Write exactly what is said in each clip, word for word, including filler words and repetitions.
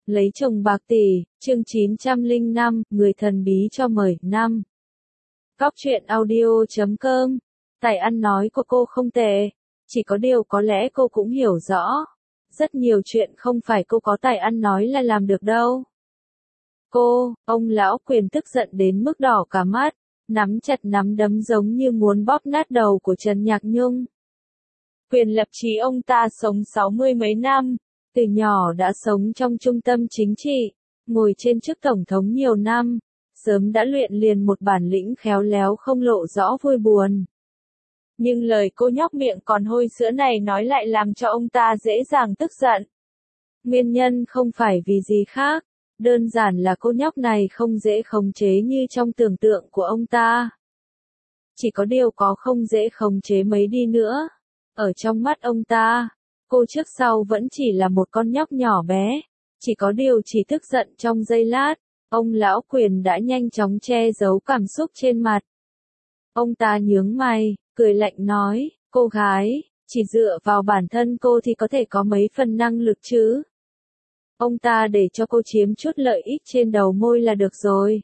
Lấy chồng bạc tỷ, chương chín trăm lẻ năm, người thần bí cho mời, năm. Góc truyện audio chấm com. Tài ăn nói của cô không tệ, chỉ có điều có lẽ cô cũng hiểu rõ. Rất nhiều chuyện không phải cô có tài ăn nói là làm được đâu. Cô, ông lão Quyền tức giận đến mức đỏ cả mắt, nắm chặt nắm đấm giống như muốn bóp nát đầu của Trần Nhạc Nhung. Quyền lập chí ông ta sống sáu mươi mấy năm, từ nhỏ đã sống trong trung tâm chính trị, ngồi trên chức tổng thống nhiều năm, sớm đã luyện liền một bản lĩnh khéo léo không lộ rõ vui buồn. Nhưng lời cô nhóc miệng còn hôi sữa này nói lại làm cho ông ta dễ dàng tức giận. Nguyên nhân không phải vì gì khác, đơn giản là cô nhóc này không dễ khống chế như trong tưởng tượng của ông ta. Chỉ có điều có không dễ khống chế mấy đi nữa. Ở trong mắt ông ta, cô trước sau vẫn chỉ là một con nhóc nhỏ bé, chỉ có điều chỉ tức giận trong giây lát, ông lão Quyền đã nhanh chóng che giấu cảm xúc trên mặt. Ông ta nhướng mày, cười lạnh nói, cô gái, chỉ dựa vào bản thân cô thì có thể có mấy phần năng lực chứ. Ông ta để cho cô chiếm chút lợi ích trên đầu môi là được rồi.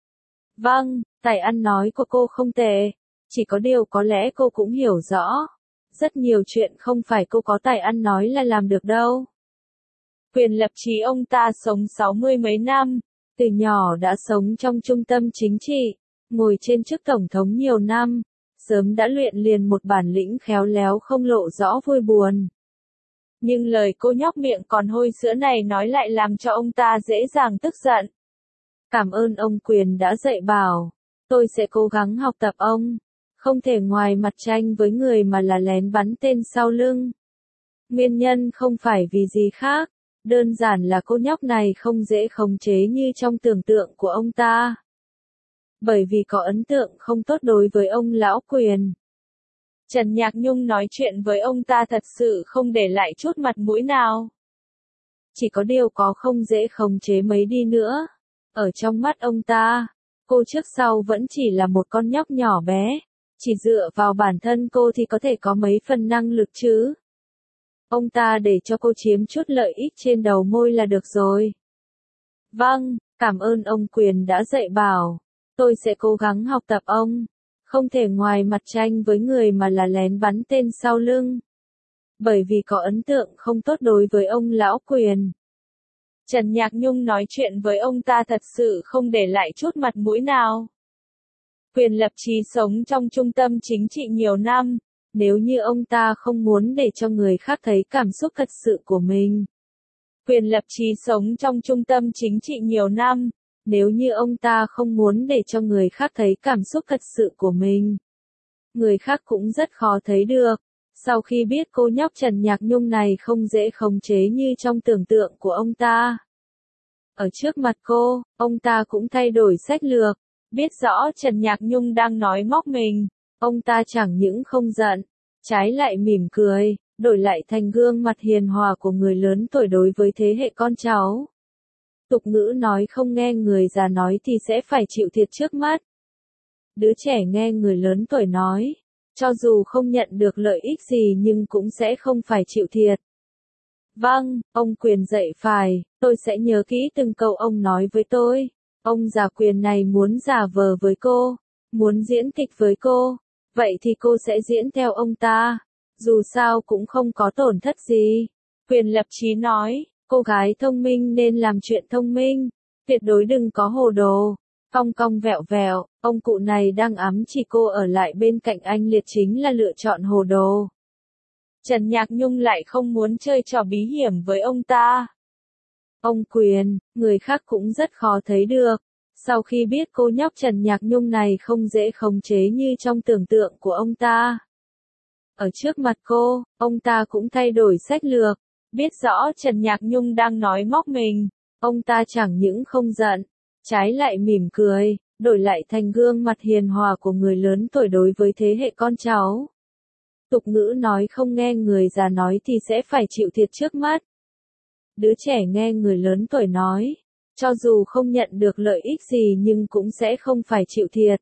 Vâng, tài ăn nói của cô không tệ, chỉ có điều có lẽ cô cũng hiểu rõ. Rất nhiều chuyện không phải cô có tài ăn nói là làm được đâu. Quyền lập chí ông ta sống sáu mươi mấy năm, từ nhỏ đã sống trong trung tâm chính trị, ngồi trên chức tổng thống nhiều năm, sớm đã luyện liền một bản lĩnh khéo léo không lộ rõ vui buồn. Nhưng lời cô nhóc miệng còn hôi sữa này nói lại làm cho ông ta dễ dàng tức giận. Cảm ơn ông Quyền đã dạy bảo, tôi sẽ cố gắng học tập ông. Không thể ngoài mặt tranh với người mà là lén bắn tên sau lưng. Nguyên nhân không phải vì gì khác, đơn giản là cô nhóc này không dễ khống chế như trong tưởng tượng của ông ta. Bởi vì có ấn tượng không tốt đối với ông lão Quyền. Trần Nhạc Nhung nói chuyện với ông ta thật sự không để lại chút mặt mũi nào. Chỉ có điều có không dễ khống chế mấy đi nữa. Ở trong mắt ông ta, cô trước sau vẫn chỉ là một con nhóc nhỏ bé. Chỉ dựa vào bản thân cô thì có thể có mấy phần năng lực chứ. Ông ta để cho cô chiếm chút lợi ích trên đầu môi là được rồi. Vâng, cảm ơn ông Quyền đã dạy bảo. Tôi sẽ cố gắng học tập ông. Không thể ngoài mặt tranh với người mà là lén bắn tên sau lưng. Bởi vì có ấn tượng không tốt đối với ông lão Quyền. Trần Nhạc Nhung nói chuyện với ông ta thật sự không để lại chút mặt mũi nào. Quyền lập chí sống trong trung tâm chính trị nhiều năm, nếu như ông ta không muốn để cho người khác thấy cảm xúc thật sự của mình. Quyền lập chí sống trong trung tâm chính trị nhiều năm, nếu như ông ta không muốn để cho người khác thấy cảm xúc thật sự của mình. Người khác cũng rất khó thấy được, sau khi biết cô nhóc Trần Nhạc Nhung này không dễ khống chế như trong tưởng tượng của ông ta. Ở trước mặt cô, ông ta cũng thay đổi sách lược. Biết rõ Trần Nhạc Nhung đang nói móc mình, ông ta chẳng những không giận, trái lại mỉm cười, đổi lại thành gương mặt hiền hòa của người lớn tuổi đối với thế hệ con cháu. Tục ngữ nói không nghe người già nói thì sẽ phải chịu thiệt trước mắt. Đứa trẻ nghe người lớn tuổi nói, cho dù không nhận được lợi ích gì nhưng cũng sẽ không phải chịu thiệt. Vâng, ông Quyền dạy phải, tôi sẽ nhớ kỹ từng câu ông nói với tôi. Ông già Quyền này muốn giả vờ với cô, muốn diễn kịch với cô, vậy thì cô sẽ diễn theo ông ta, dù sao cũng không có tổn thất gì. Quyền lập chí nói, cô gái thông minh nên làm chuyện thông minh, tuyệt đối đừng có hồ đồ. Cong cong vẹo vẹo, ông cụ này đang ám chỉ cô ở lại bên cạnh anh Liệt chính là lựa chọn hồ đồ. Trần Nhạc Nhung lại không muốn chơi trò bí hiểm với ông ta. Ông Quyền, người khác cũng rất khó thấy được. Sau khi biết cô nhóc Trần Nhạc Nhung này không dễ khống chế như trong tưởng tượng của ông ta. Ở trước mặt cô, ông ta cũng thay đổi sách lược. Biết rõ Trần Nhạc Nhung đang nói móc mình, ông ta chẳng những không giận, trái lại mỉm cười, đổi lại thành gương mặt hiền hòa của người lớn tuổi đối với thế hệ con cháu. Tục ngữ nói không nghe người già nói thì sẽ phải chịu thiệt trước mắt. Đứa trẻ nghe người lớn tuổi nói, cho dù không nhận được lợi ích gì nhưng cũng sẽ không phải chịu thiệt.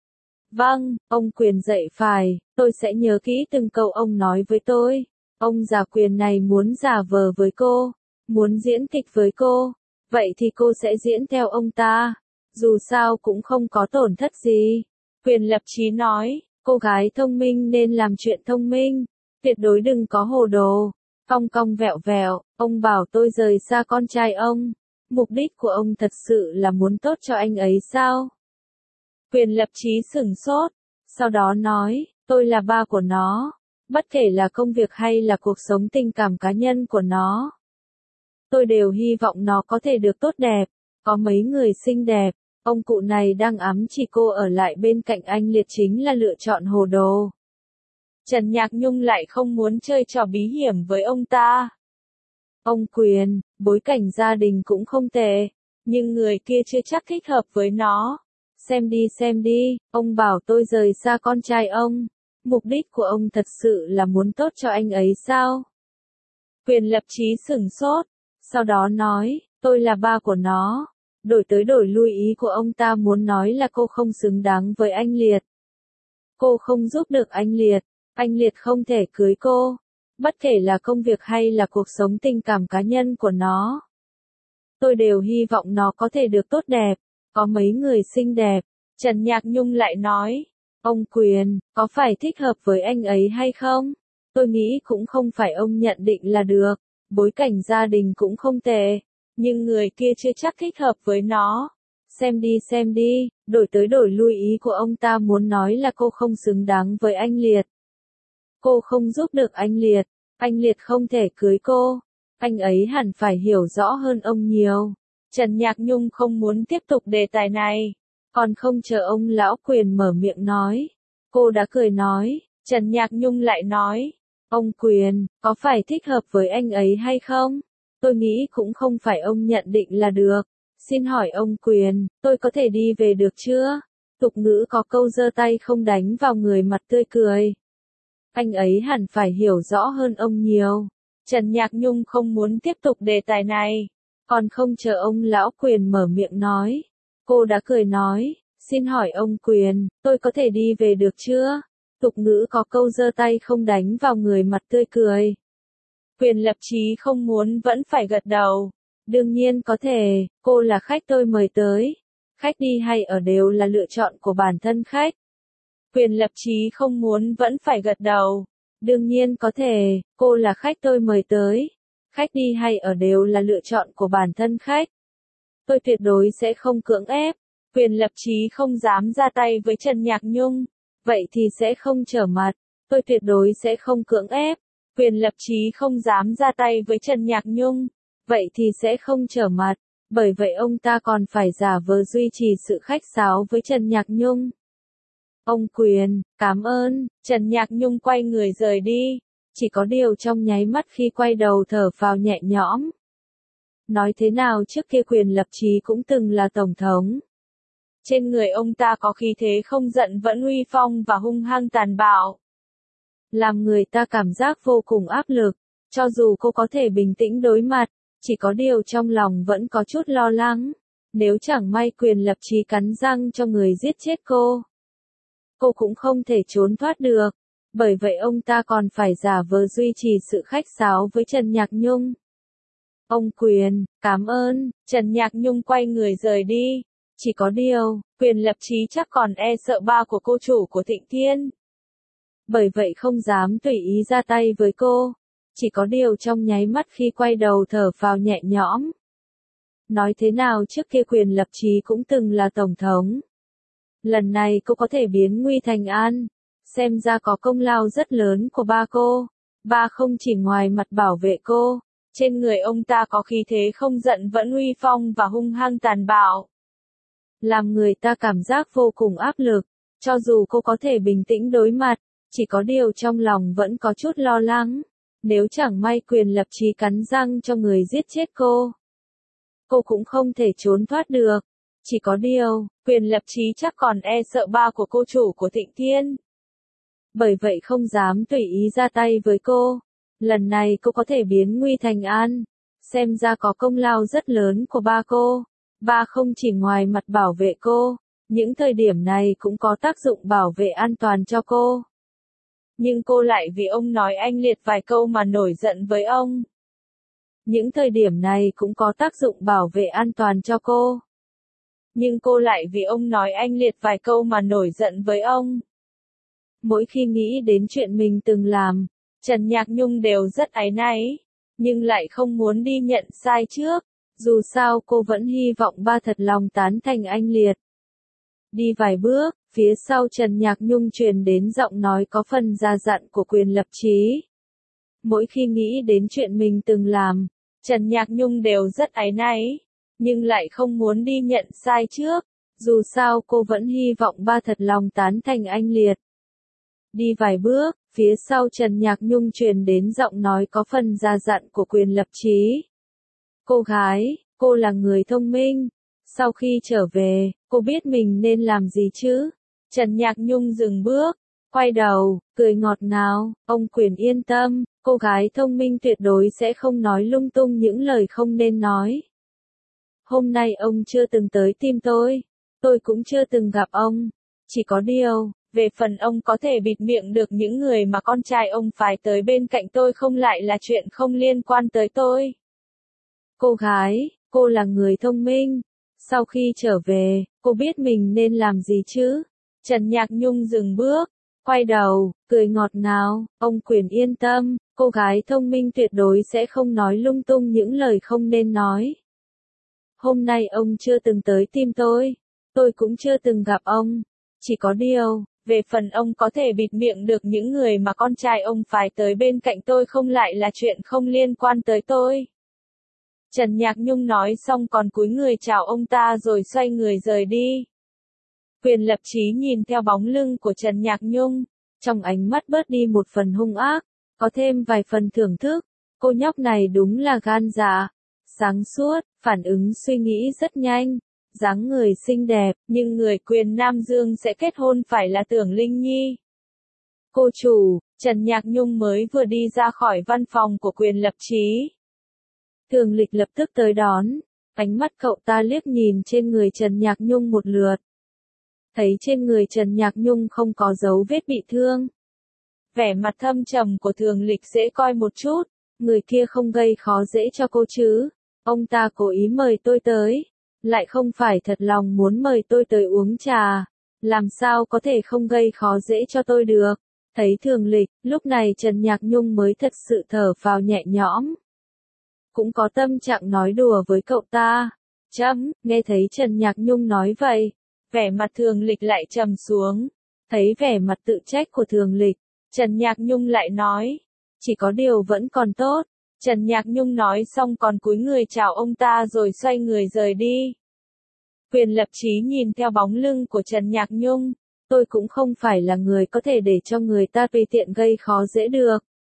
Vâng, ông Quyền dạy phải, tôi sẽ nhớ kỹ từng câu ông nói với tôi. Ông già Quyền này muốn giả vờ với cô, muốn diễn kịch với cô, vậy thì cô sẽ diễn theo ông ta. Dù sao cũng không có tổn thất gì. Quyền lập chí nói, cô gái thông minh nên làm chuyện thông minh, tuyệt đối đừng có hồ đồ. Cong cong vẹo vẹo, ông bảo tôi rời xa con trai ông. Mục đích của ông thật sự là muốn tốt cho anh ấy sao? Quyền lập chí sửng sốt, sau đó nói, tôi là ba của nó. Bất kể là công việc hay là cuộc sống tình cảm cá nhân của nó, tôi đều hy vọng nó có thể được tốt đẹp, có mấy người xinh đẹp. Ông cụ này đang ám chỉ cô ở lại bên cạnh anh Liệt chính là lựa chọn hồ đồ. Trần Nhạc Nhung lại không muốn chơi trò bí hiểm với ông ta. Ông Quyền, bối cảnh gia đình cũng không tệ, nhưng người kia chưa chắc thích hợp với nó. Xem đi xem đi, ông bảo tôi rời xa con trai ông. Mục đích của ông thật sự là muốn tốt cho anh ấy sao? Quyền lập chí sửng sốt, sau đó nói, tôi là ba của nó. Đổi tới đổi lui ý của ông ta muốn nói là cô không xứng đáng với anh Liệt. Cô không giúp được anh Liệt, anh Liệt không thể cưới cô. Bất kể là công việc hay là cuộc sống tình cảm cá nhân của nó, tôi đều hy vọng nó có thể được tốt đẹp, có mấy người xinh đẹp. Trần Nhạc Nhung lại nói, ông Quyền, có phải thích hợp với anh ấy hay không? Tôi nghĩ cũng không phải ông nhận định là được, bối cảnh gia đình cũng không tệ, nhưng người kia chưa chắc thích hợp với nó. Xem đi xem đi, đổi tới đổi lui ý của ông ta muốn nói là cô không xứng đáng với anh Liệt. Cô không giúp được anh Liệt, anh Liệt không thể cưới cô. Anh ấy hẳn phải hiểu rõ hơn ông nhiều. Trần Nhạc Nhung không muốn tiếp tục đề tài này. Còn không chờ ông lão Quyền mở miệng nói. Cô đã cười nói, Trần Nhạc Nhung lại nói, ông Quyền, có phải thích hợp với anh ấy hay không? Tôi nghĩ cũng không phải ông nhận định là được. Xin hỏi ông Quyền, tôi có thể đi về được chưa? Tục ngữ có câu giơ tay không đánh vào người mặt tươi cười. Anh ấy hẳn phải hiểu rõ hơn ông nhiều. Trần Nhạc Nhung không muốn tiếp tục đề tài này. Còn không chờ ông lão Quyền mở miệng nói. Cô đã cười nói, xin hỏi ông Quyền, tôi có thể đi về được chưa? Tục ngữ có câu giơ tay không đánh vào người mặt tươi cười. Quyền lập chí không muốn vẫn phải gật đầu. Đương nhiên có thể, cô là khách tôi mời tới. Khách đi hay ở đều là lựa chọn của bản thân khách. Quyền lập chí không muốn vẫn phải gật đầu. Đương nhiên có thể, cô là khách tôi mời tới. Khách đi hay ở đều là lựa chọn của bản thân khách. Tôi tuyệt đối sẽ không cưỡng ép. Quyền lập chí không dám ra tay với Trần Nhạc Nhung. Vậy thì sẽ không trở mặt. Tôi tuyệt đối sẽ không cưỡng ép. Quyền lập chí không dám ra tay với Trần Nhạc Nhung. Vậy thì sẽ không trở mặt. Bởi vậy ông ta còn phải giả vờ duy trì sự khách sáo với Trần Nhạc Nhung. Ông Quyền, cảm ơn. Trần Nhạc Nhung quay người rời đi. Chỉ có điều trong nháy mắt khi quay đầu thở phào nhẹ nhõm. Nói thế nào trước kia Quyền lập chí cũng từng là tổng thống. Trên người ông ta có khí thế không giận vẫn uy phong và hung hăng tàn bạo. Làm người ta cảm giác vô cùng áp lực. Cho dù cô có thể bình tĩnh đối mặt, chỉ có điều trong lòng vẫn có chút lo lắng. Nếu chẳng may Quyền lập chí cắn răng cho người giết chết cô, cô cũng không thể trốn thoát được. Bởi vậy ông ta còn phải giả vờ duy trì sự khách sáo với Trần Nhạc Nhung. Ông Quyền, cảm ơn. Trần Nhạc Nhung quay người rời đi. Chỉ có điều, Quyền lập chí chắc còn e sợ ba của cô chủ của Thịnh Thiên. Bởi vậy không dám tùy ý ra tay với cô. Chỉ có điều trong nháy mắt khi quay đầu thở phào nhẹ nhõm. Nói thế nào trước kia Quyền lập chí cũng từng là tổng thống. Lần này cô có thể biến nguy thành an. Xem ra có công lao rất lớn của ba cô. Ba không chỉ ngoài mặt bảo vệ cô. Trên người ông ta có khí thế không giận vẫn uy phong và hung hăng tàn bạo. Làm người ta cảm giác vô cùng áp lực. Cho dù cô có thể bình tĩnh đối mặt, chỉ có điều trong lòng vẫn có chút lo lắng. Nếu chẳng may Quyền lập chí cắn răng cho người giết chết cô, cô cũng không thể trốn thoát được. Chỉ có điều, Quyền lập chí chắc còn e sợ ba của cô chủ của Thịnh Thiên. Bởi vậy không dám tùy ý ra tay với cô. Lần này cô có thể biến nguy thành an. Xem ra có công lao rất lớn của ba cô. Ba không chỉ ngoài mặt bảo vệ cô, những thời điểm này cũng có tác dụng bảo vệ an toàn cho cô. Nhưng cô lại vì ông nói anh Liệt vài câu mà nổi giận với ông. Những thời điểm này cũng có tác dụng bảo vệ an toàn cho cô. Nhưng cô lại vì ông nói anh Liệt vài câu mà nổi giận với ông. Mỗi khi nghĩ đến chuyện mình từng làm, Trần Nhạc Nhung đều rất áy náy, nhưng lại không muốn đi nhận sai trước. Dù sao cô vẫn hy vọng ba thật lòng tán thành anh Liệt. Đi vài bước, phía sau Trần Nhạc Nhung truyền đến giọng nói có phần già dặn của Quyền Lập Chí. Mỗi khi nghĩ đến chuyện mình từng làm, Trần Nhạc Nhung đều rất áy náy, nhưng lại không muốn đi nhận sai trước. Dù sao cô vẫn hy vọng ba thật lòng tán thành anh Liệt. Đi vài bước, phía sau Trần Nhạc Nhung truyền đến giọng nói có phần già dặn của Quyền Lập Chí. Cô gái, cô là người thông minh. Sau khi trở về, cô biết mình nên làm gì chứ? Trần Nhạc Nhung dừng bước, quay đầu, cười ngọt ngào. Ông Quyền yên tâm, cô gái thông minh tuyệt đối sẽ không nói lung tung những lời không nên nói. Hôm nay ông chưa từng tới tìm tôi, tôi cũng chưa từng gặp ông. Chỉ có điều, về phần ông có thể bịt miệng được những người mà con trai ông phải tới bên cạnh tôi không lại là chuyện không liên quan tới tôi. Cô gái, cô là người thông minh. Sau khi trở về, cô biết mình nên làm gì chứ? Trần Nhạc Nhung dừng bước, quay đầu, cười ngọt ngào. Ông Quyền yên tâm, cô gái thông minh tuyệt đối sẽ không nói lung tung những lời không nên nói. Hôm nay ông chưa từng tới tìm tôi, tôi cũng chưa từng gặp ông. Chỉ có điều, về phần ông có thể bịt miệng được những người mà con trai ông phải tới bên cạnh tôi không lại là chuyện không liên quan tới tôi. Trần Nhạc Nhung nói xong còn cúi người chào ông ta rồi xoay người rời đi. Quyền Lập Chí nhìn theo bóng lưng của Trần Nhạc Nhung, trong ánh mắt bớt đi một phần hung ác, có thêm vài phần thưởng thức. Cô nhóc này đúng là gan dạ, sáng suốt, phản ứng suy nghĩ rất nhanh, dáng người xinh đẹp, nhưng người Quyền Nam Dương sẽ kết hôn phải là Tưởng Linh Nhi. Cô chủ, Trần Nhạc Nhung mới vừa đi ra khỏi văn phòng của Quyền Lập Chí. Thường Lịch lập tức tới đón, ánh mắt cậu ta liếc nhìn trên người Trần Nhạc Nhung một lượt. Thấy trên người Trần Nhạc Nhung không có dấu vết bị thương. Vẻ mặt thâm trầm của Thường Lịch dễ coi một chút, người kia không gây khó dễ cho cô chứ. Ông ta cố ý mời tôi tới, lại không phải thật lòng muốn mời tôi tới uống trà. Làm sao có thể không gây khó dễ cho tôi được. Thấy Thường Lịch, lúc này Trần Nhạc Nhung mới thật sự thở phào nhẹ nhõm. Cũng có tâm trạng nói đùa với cậu ta. Chấm, nghe thấy Trần Nhạc Nhung nói vậy, vẻ mặt Thường Lịch lại trầm xuống. Thấy vẻ mặt tự trách của Thường Lịch, Trần Nhạc Nhung lại nói, chỉ có điều vẫn còn tốt. Trần Nhạc Nhung nói xong còn cúi người chào ông ta rồi xoay người rời đi. Quyền Lập Chí nhìn theo bóng lưng của Trần Nhạc Nhung, tôi cũng không phải là người có thể để cho người ta tùy tiện gây khó dễ được.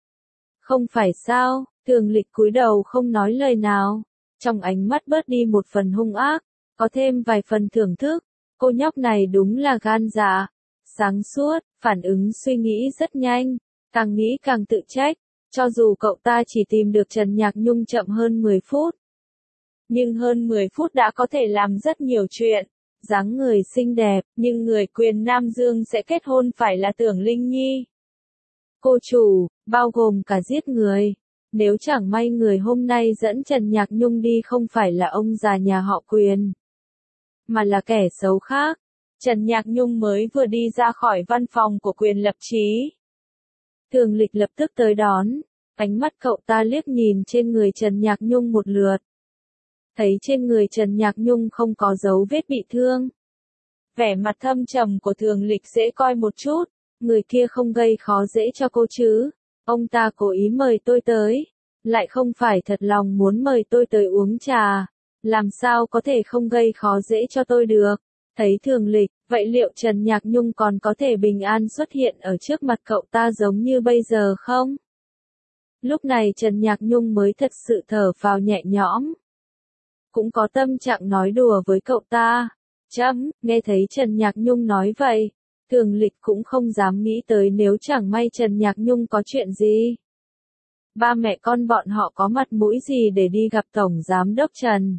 Không phải sao? Thường Lịch cúi đầu không nói lời nào, trong ánh mắt bớt đi một phần hung ác, có thêm vài phần thưởng thức. Cô nhóc này đúng là gan dạ, sáng suốt, phản ứng suy nghĩ rất nhanh, càng nghĩ càng tự trách. Cho dù cậu ta chỉ tìm được Trần Nhạc Nhung chậm hơn mười phút, nhưng hơn mười phút đã có thể làm rất nhiều chuyện. Dáng người xinh đẹp, nhưng người Quyền Nam Dương sẽ kết hôn phải là Tưởng Linh Nhi. Cô chủ, bao gồm cả giết người. Nếu chẳng may người hôm nay dẫn Trần Nhạc Nhung đi không phải là ông già nhà họ Quyền, mà là kẻ xấu khác. Trần Nhạc Nhung mới vừa đi ra khỏi văn phòng của Quyền Lập Chí. Thường Lịch lập tức tới đón, ánh mắt cậu ta liếc nhìn trên người Trần Nhạc Nhung một lượt. Thấy trên người Trần Nhạc Nhung không có dấu vết bị thương. Vẻ mặt thâm trầm của Thường Lịch dễ coi một chút, người kia không gây khó dễ cho cô chứ. Ông ta cố ý mời tôi tới, lại không phải thật lòng muốn mời tôi tới uống trà. Làm sao có thể không gây khó dễ cho tôi được. Thấy Thường Lịch, vậy liệu Trần Nhạc Nhung còn có thể bình an xuất hiện ở trước mặt cậu ta giống như bây giờ không? Lúc này Trần Nhạc Nhung mới thật sự thở phào nhẹ nhõm. Cũng có tâm trạng nói đùa với cậu ta. Chấm, nghe thấy Trần Nhạc Nhung nói vậy, Thường Lịch cũng không dám nghĩ tới nếu chẳng may Trần Nhạc Nhung có chuyện gì. Ba mẹ con bọn họ có mặt mũi gì để đi gặp Tổng Giám đốc Trần.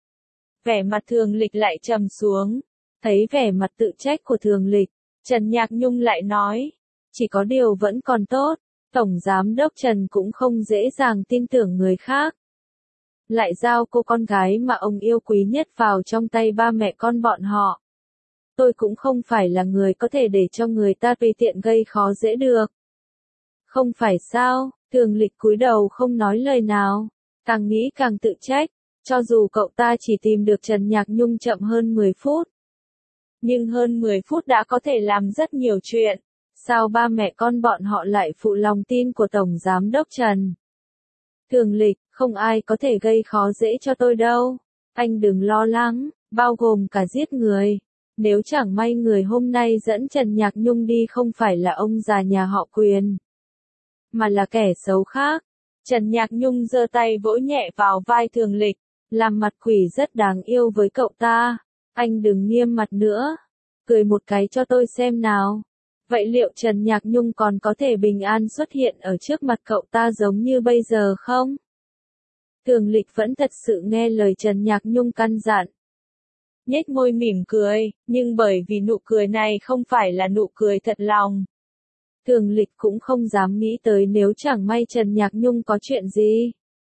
Vẻ mặt Thường Lịch lại trầm xuống. Thấy vẻ mặt tự trách của Thường Lịch, Trần Nhạc Nhung lại nói, chỉ có điều vẫn còn tốt, Tổng Giám đốc Trần cũng không dễ dàng tin tưởng người khác. lại giao cô con gái mà ông yêu quý nhất vào trong tay ba mẹ con bọn họ. Tôi cũng không phải là người có thể để cho người ta tùy tiện gây khó dễ được. Không phải sao? Thường Lịch cúi đầu không nói lời nào, càng nghĩ càng tự trách, cho dù cậu ta chỉ tìm được Trần Nhạc Nhung chậm hơn mười phút. Nhưng hơn mười phút đã có thể làm rất nhiều chuyện, sao ba mẹ con bọn họ lại phụ lòng tin của Tổng Giám đốc Trần? Thường Lịch, không ai có thể gây khó dễ cho tôi đâu, anh đừng lo lắng, bao gồm cả giết người. Nếu chẳng may người hôm nay dẫn Trần Nhạc Nhung đi không phải là ông già nhà họ Quyền, mà là kẻ xấu khác. Trần Nhạc Nhung giơ tay vỗ nhẹ vào vai Thường Lịch, làm mặt quỷ rất đáng yêu với cậu ta. Anh đừng nghiêm mặt nữa, cười một cái cho tôi xem nào. Vậy liệu Trần Nhạc Nhung còn có thể bình an xuất hiện ở trước mặt cậu ta giống như bây giờ không? Thường Lịch vẫn thật sự nghe lời Trần Nhạc Nhung căn dặn. Nhếch môi mỉm cười, nhưng bởi vì nụ cười này không phải là nụ cười thật lòng. Thường Lịch cũng không dám nghĩ tới nếu chẳng may Trần Nhạc Nhung có chuyện gì.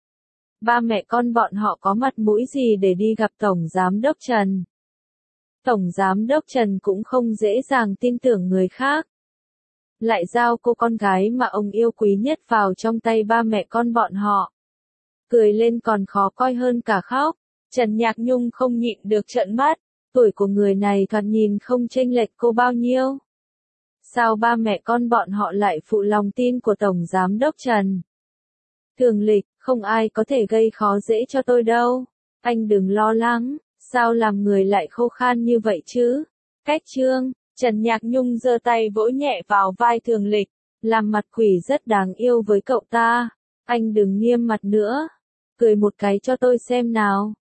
Ba mẹ con bọn họ có mặt mũi gì để đi gặp Tổng Giám đốc Trần. Tổng Giám đốc Trần cũng không dễ dàng tin tưởng người khác. Lại giao cô con gái mà ông yêu quý nhất vào trong tay ba mẹ con bọn họ. Cười lên còn khó coi hơn cả khóc. Trần Nhạc Nhung không nhịn được trợn mắt, tuổi của người này thoạt nhìn không chênh lệch cô bao nhiêu. Sao ba mẹ con bọn họ lại phụ lòng tin của Tổng Giám đốc Trần? Thường Lịch, không ai có thể gây khó dễ cho tôi đâu, anh đừng lo lắng, sao làm người lại khô khan như vậy chứ? Cách Trương, Trần Nhạc Nhung giơ tay vỗ nhẹ vào vai Thường Lịch, làm mặt quỷ rất đáng yêu với cậu ta. Anh đừng nghiêm mặt nữa, cười một cái cho tôi xem nào.